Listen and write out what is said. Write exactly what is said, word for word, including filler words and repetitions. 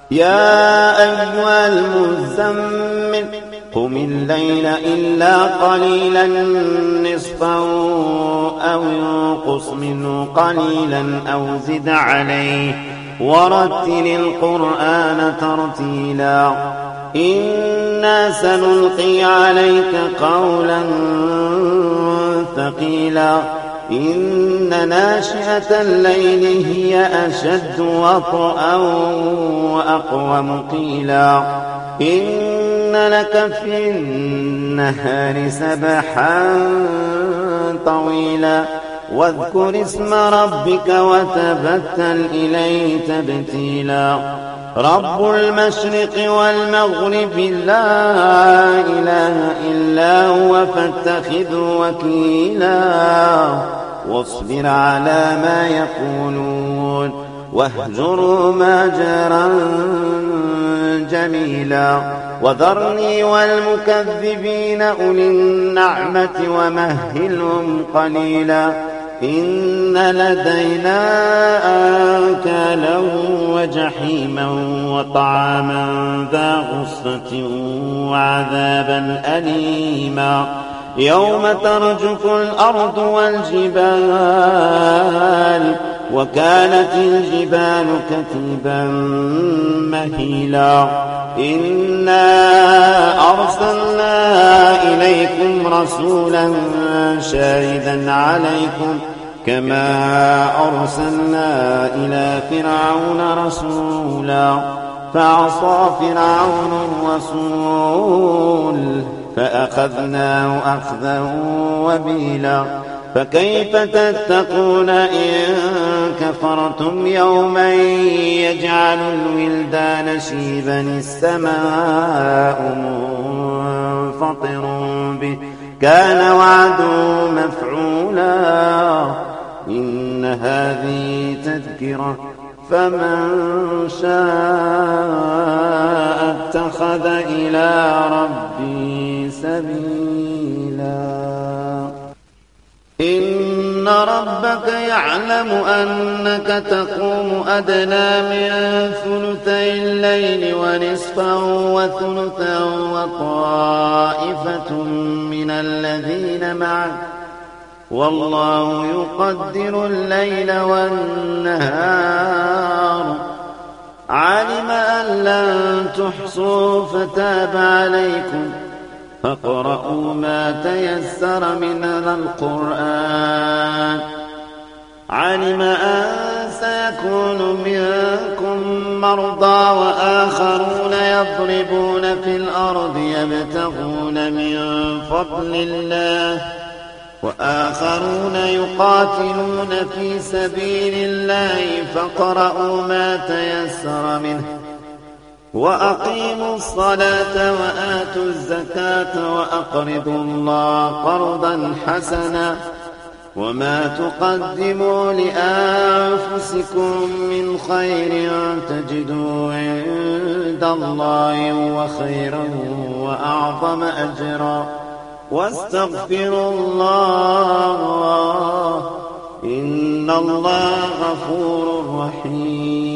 يا أيها المزمل قم الليل إلا قليلا نصفا أو انقص منه قليلا أو زد عليه ورتل القرآن ترتيلا إنا سنلقي عليك قولا ثقيلا إن ناشئة الليل هي أشد وطئا وأقوم قيلا إن لك في النهار سبحا طويلا واذكر اسم ربك وتبتل إليه تبتيلا رب المشرق والمغرب لا إله إلا هو فاتخذه وكيلا واصبر على ما يقولون واهجرهم هجرا جميلا وذرني والمكذبين أولي النعمة ومهلهم قليلا إن لدينا آكالا وجحيما وطعاما ذا غصة وعذابا أليما يوم ترجف الأرض والجبال وكانت الجبال كثيبا مهيلا إنا أرسلنا إليكم رسولا شاهدا عليكم كما أرسلنا إلى فرعون رسولا فعصى فرعون الرسول فأخذناه أخذا وبيلا فكيف تتقون إن كفرتم يوما يجعل الولدان شيبا السماء منفطر به كان وعده مفعولا إن هذه تذكرة فمن شاء اتخذ إلى ربه سبيلا إن ربك يعلم أنك تقوم أدنى من ثلثي الليل ونصفا وثلثا وطائفة من الذين معك والله يقدر الليل والنهار علم أن لن تحصوا فتاب عليكم فاقرؤوا ما تيسر من القرآن علم أن سيكون منكم مرضى وآخرون يضربون في الأرض يبتغون من فضل الله وآخرون يقاتلون في سبيل الله فاقرؤوا ما تيسر منه وأقيموا الصلاة وآتوا الزكاة وأقرضوا الله قرضا حسنا وما تقدموا لأنفسكم من خير تجدوا عند الله وخيرا وأعظم أجرا واستغفروا الله إن الله غفور رحيم